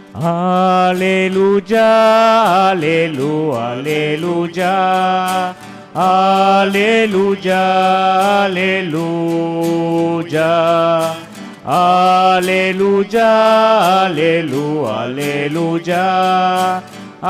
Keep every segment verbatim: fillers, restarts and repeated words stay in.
Aleluya, aleluya, aleluya. Aleluya, aleluya. Aleluya, aleluya, aleluya.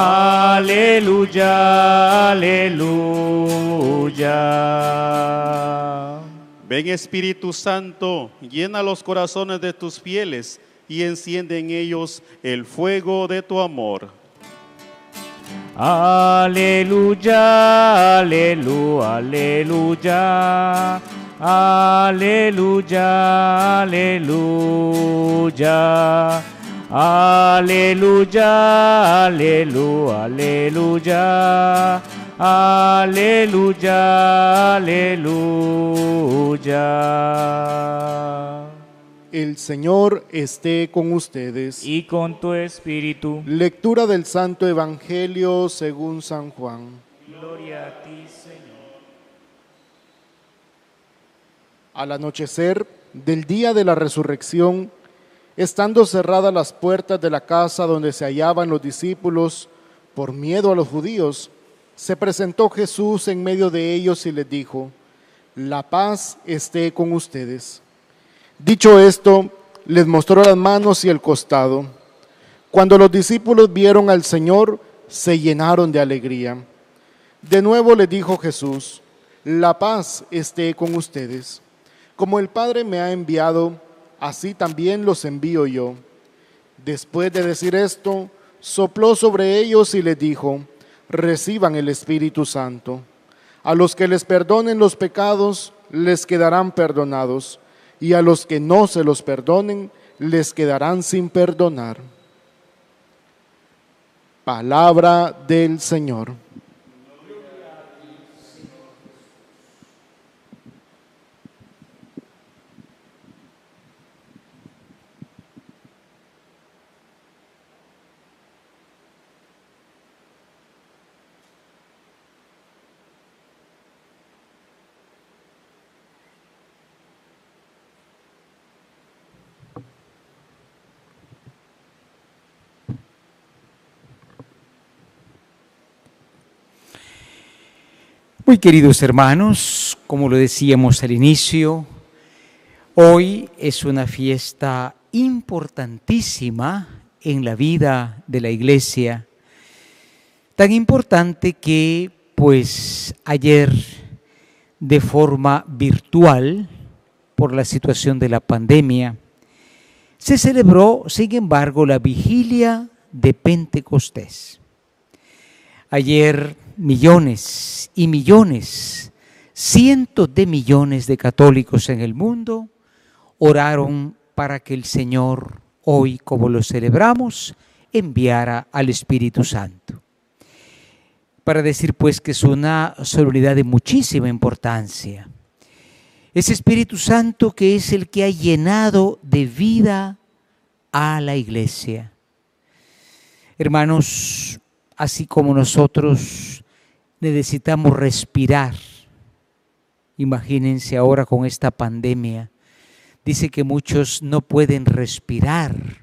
Aleluya, aleluya. Ven Espíritu Santo, llena los corazones de tus fieles y enciende en ellos el fuego de tu amor. Aleluya, aleluya, aleluya. Aleluya, aleluya. Aleluya, aleluya, aleluya. Aleluya, aleluya. El Señor esté con ustedes. Y con tu espíritu. Lectura del Santo Evangelio según San Juan. Gloria a ti, Señor. Al anochecer del día de la resurrección, estando cerradas las puertas de la casa donde se hallaban los discípulos, por miedo a los judíos, se presentó Jesús en medio de ellos y les dijo: la paz esté con ustedes. Dicho esto, les mostró las manos y el costado. Cuando los discípulos vieron al Señor, se llenaron de alegría. De nuevo les dijo Jesús: la paz esté con ustedes. Como el Padre me ha enviado, así también los envío yo. Después de decir esto, sopló sobre ellos y les dijo: reciban el Espíritu Santo. A los que les perdonen los pecados, les quedarán perdonados, y a los que no se los perdonen, les quedarán sin perdonar. Palabra del Señor. Muy queridos hermanos, como lo decíamos al inicio, hoy es una fiesta importantísima en la vida de la Iglesia, tan importante que pues ayer de forma virtual, por la situación de la pandemia, se celebró sin embargo la vigilia de Pentecostés. Ayer millones y millones, cientos de millones de católicos en el mundo oraron para que el Señor, hoy como lo celebramos, enviara al Espíritu Santo. Para decir pues que es una solemnidad de muchísima importancia. Ese Espíritu Santo que es el que ha llenado de vida a la Iglesia. Hermanos, así como nosotros necesitamos respirar, imagínense ahora con esta pandemia, dice que muchos no pueden respirar.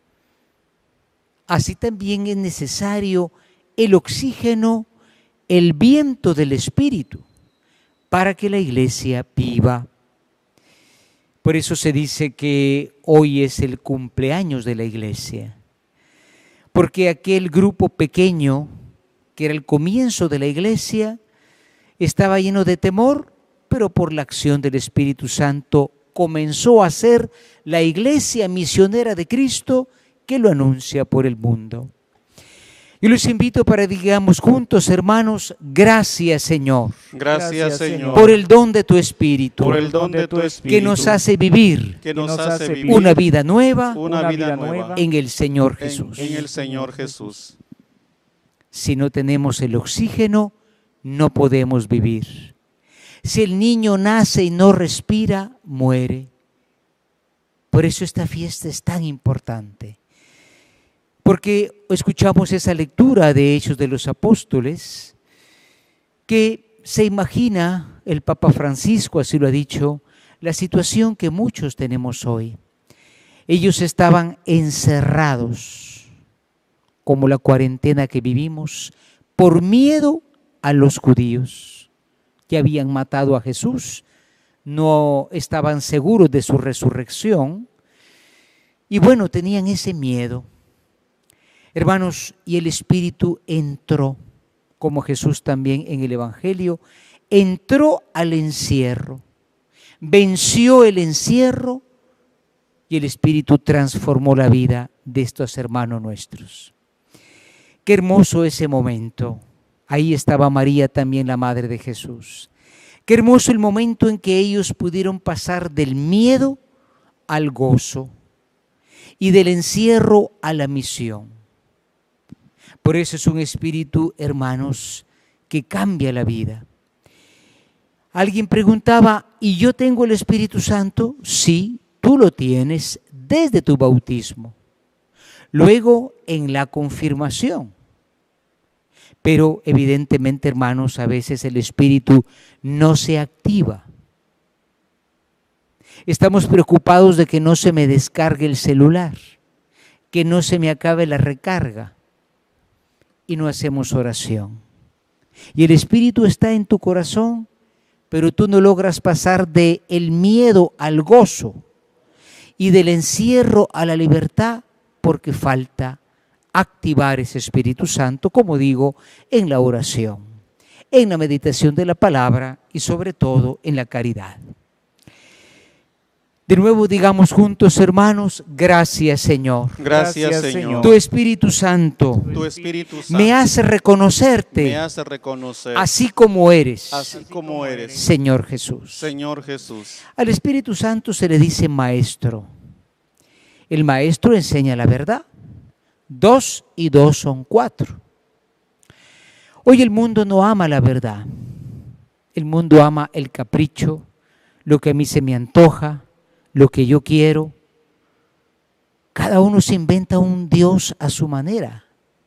Así también es necesario el oxígeno, el viento del Espíritu, para que la Iglesia viva. Por eso se dice que hoy es el cumpleaños de la Iglesia. Porque aquel grupo pequeño, que era el comienzo de la Iglesia, estaba lleno de temor, pero por la acción del Espíritu Santo comenzó a ser la Iglesia misionera de Cristo que lo anuncia por el mundo. Y los invito para que digamos juntos, hermanos, gracias Señor. Gracias, Gracias, Señor, Por el don de tu Espíritu, por el don de tu Espíritu, que nos hace vivir que nos hace vivir una vida nueva una una vida vida nueva nueva en el Señor en, Jesús. en el Señor Jesús. Si no tenemos el oxígeno, no podemos vivir. Si el niño nace y no respira, muere. Por eso esta fiesta es tan importante. Porque escuchamos esa lectura de Hechos de los Apóstoles, que se imagina, el Papa Francisco así lo ha dicho, la situación que muchos tenemos hoy. Ellos estaban encerrados, como la cuarentena que vivimos, por miedo a los judíos, que habían matado a Jesús, no estaban seguros de su resurrección, y bueno, tenían ese miedo. Hermanos, y el Espíritu entró, como Jesús también en el Evangelio, entró al encierro, venció el encierro, y el Espíritu transformó la vida de estos hermanos nuestros. Qué hermoso ese momento. Ahí estaba María también, la madre de Jesús. Qué hermoso el momento en que ellos pudieron pasar del miedo al gozo y del encierro a la misión. Por eso es un espíritu, hermanos, que cambia la vida. Alguien preguntaba, ¿y yo tengo el Espíritu Santo? Sí, tú lo tienes desde tu bautismo. Luego en la confirmación. Pero evidentemente, hermanos, a veces el Espíritu no se activa. Estamos preocupados de que no se me descargue el celular, que no se me acabe la recarga, y no hacemos oración. Y el Espíritu está en tu corazón, pero tú no logras pasar del miedo al gozo y del encierro a la libertad porque falta activar ese Espíritu Santo, como digo, en la oración, en la meditación de la palabra y sobre todo en la caridad. De nuevo digamos juntos, hermanos, gracias Señor. Gracias, Gracias, Señor. Tu Espíritu Santo Tu Espíritu Santo me hace reconocerte me hace reconocer así como eres, así como eres, Señor Jesús. Señor Jesús. Al Espíritu Santo se le dice maestro. El maestro enseña la verdad. Dos y dos son cuatro. Hoy el mundo no ama la verdad. El mundo ama el capricho, lo que a mí se me antoja, lo que yo quiero. Cada uno se inventa un Dios a su manera.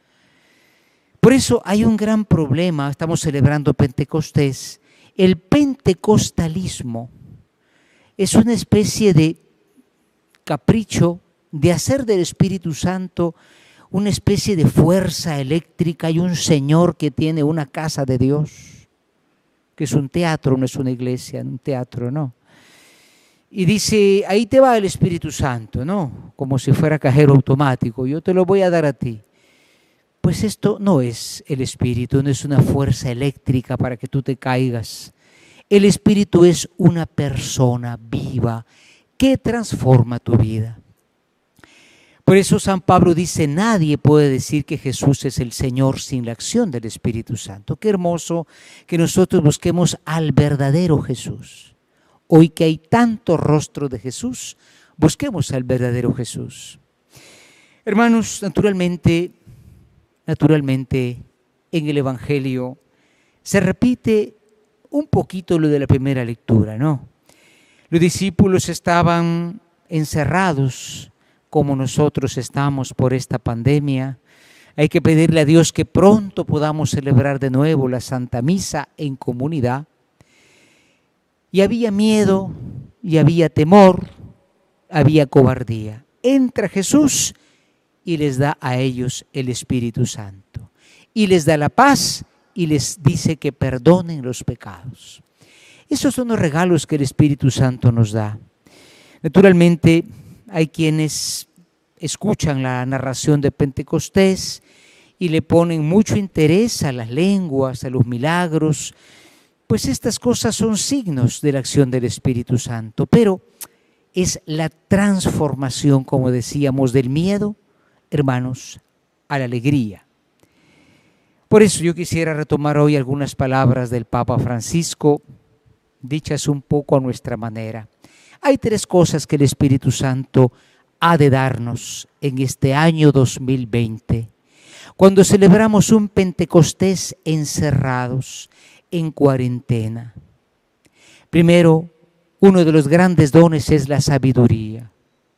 Por eso hay un gran problema. Estamos celebrando Pentecostés. El pentecostalismo es una especie de capricho de hacer del Espíritu Santo una especie de fuerza eléctrica y un señor que tiene una casa de Dios, que es un teatro, no es una iglesia, un teatro, no. Y dice, ahí te va el Espíritu Santo, ¿no? Como si fuera cajero automático, yo te lo voy a dar a ti. Pues esto no es el Espíritu, no es una fuerza eléctrica para que tú te caigas. El Espíritu es una persona viva que transforma tu vida. Por eso San Pablo dice, nadie puede decir que Jesús es el Señor sin la acción del Espíritu Santo. Qué hermoso que nosotros busquemos al verdadero Jesús. Hoy que hay tanto rostro de Jesús, busquemos al verdadero Jesús. Hermanos, naturalmente, naturalmente en el Evangelio se repite un poquito lo de la primera lectura, ¿no? Los discípulos estaban encerrados como nosotros estamos por esta pandemia. Hay que pedirle a Dios que pronto podamos celebrar de nuevo la Santa Misa en comunidad. Y había miedo, y había temor, había cobardía. Entra Jesús y les da a ellos el Espíritu Santo. Y les da la paz y les dice que perdonen los pecados. Esos son los regalos que el Espíritu Santo nos da. Naturalmente, hay quienes escuchan la narración de Pentecostés y le ponen mucho interés a las lenguas, a los milagros, pues estas cosas son signos de la acción del Espíritu Santo, pero es la transformación, como decíamos, del miedo, hermanos, a la alegría. Por eso yo quisiera retomar hoy algunas palabras del Papa Francisco, dichas un poco a nuestra manera. Hay tres cosas que el Espíritu Santo ha de darnos en este año dos mil veinte, cuando celebramos un Pentecostés encerrados, en cuarentena. Primero, uno de los grandes dones es la sabiduría.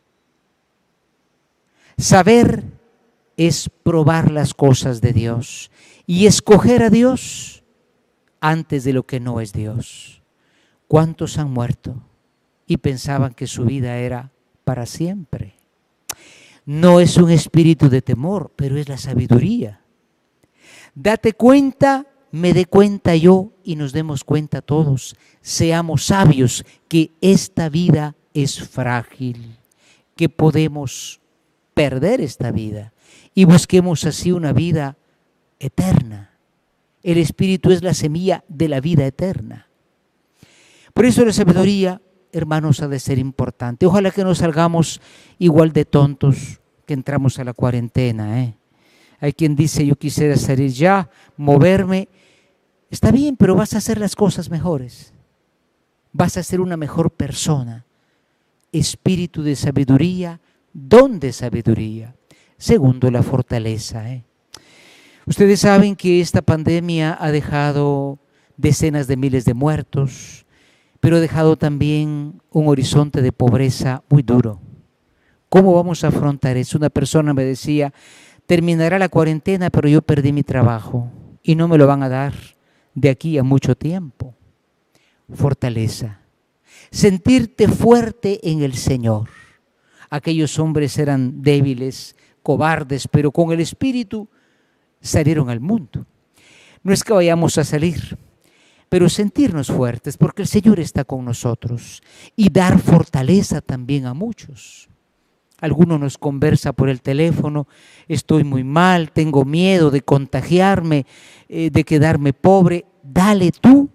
Saber es probar las cosas de Dios y escoger a Dios antes de lo que no es Dios. ¿Cuántos han muerto y pensaban que su vida era para siempre? no es un espíritu de temor, pero es la sabiduría. Date cuenta, me dé cuenta yo y nos demos cuenta todos. Seamos sabios que esta vida es frágil, que podemos perder esta vida y busquemos así una vida eterna. El Espíritu es la semilla de la vida eterna. Por eso la sabiduría, hermanos, ha de ser importante. Ojalá que no salgamos igual de tontos que entramos a la cuarentena, ¿eh? Hay quien dice, yo quisiera salir ya, moverme. Está bien, pero vas a hacer las cosas mejores. Vas a ser una mejor persona. Espíritu de sabiduría, don de sabiduría. Segundo, la fortaleza, ¿eh? Ustedes saben que esta pandemia ha dejado decenas de miles de muertos, pero ha dejado también un horizonte de pobreza muy duro. ¿Cómo vamos a afrontar eso? Una persona me decía, terminará la cuarentena, pero yo perdí mi trabajo y no me lo van a dar de aquí a mucho tiempo. Fortaleza. Sentirte fuerte en el Señor. Aquellos hombres eran débiles, cobardes, pero con el Espíritu salieron al mundo. No es que vayamos a salir, pero sentirnos fuertes porque el Señor está con nosotros y dar fortaleza también a muchos. Alguno nos conversa por el teléfono, estoy muy mal, tengo miedo de contagiarme, eh, de quedarme pobre. Dale tú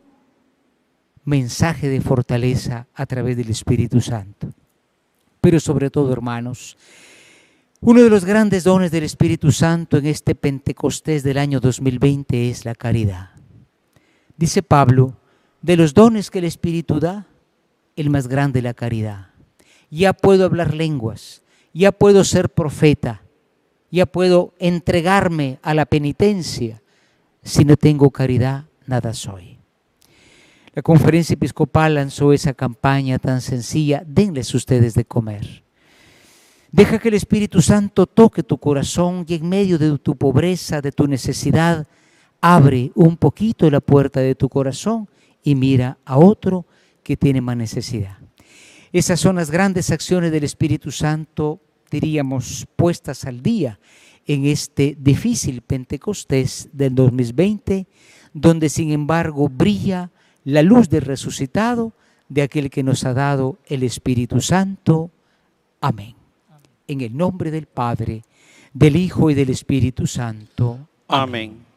mensaje de fortaleza a través del Espíritu Santo. Pero sobre todo, hermanos, uno de los grandes dones del Espíritu Santo en este Pentecostés del año dos mil veinte es la caridad. Dice Pablo, de los dones que el Espíritu da, el más grande es la caridad. Ya puedo hablar lenguas, ya puedo ser profeta, ya puedo entregarme a la penitencia. Si no tengo caridad, nada soy. La Conferencia Episcopal lanzó esa campaña tan sencilla, denles ustedes de comer. Deja que el Espíritu Santo toque tu corazón y en medio de tu pobreza, de tu necesidad, abre un poquito la puerta de tu corazón y mira a otro que tiene más necesidad. Esas son las grandes acciones del Espíritu Santo, diríamos, puestas al día en este difícil Pentecostés del dos mil veinte, donde sin embargo brilla la luz del resucitado, de aquel que nos ha dado el Espíritu Santo. Amén. En el nombre del Padre, del Hijo y del Espíritu Santo. Amén.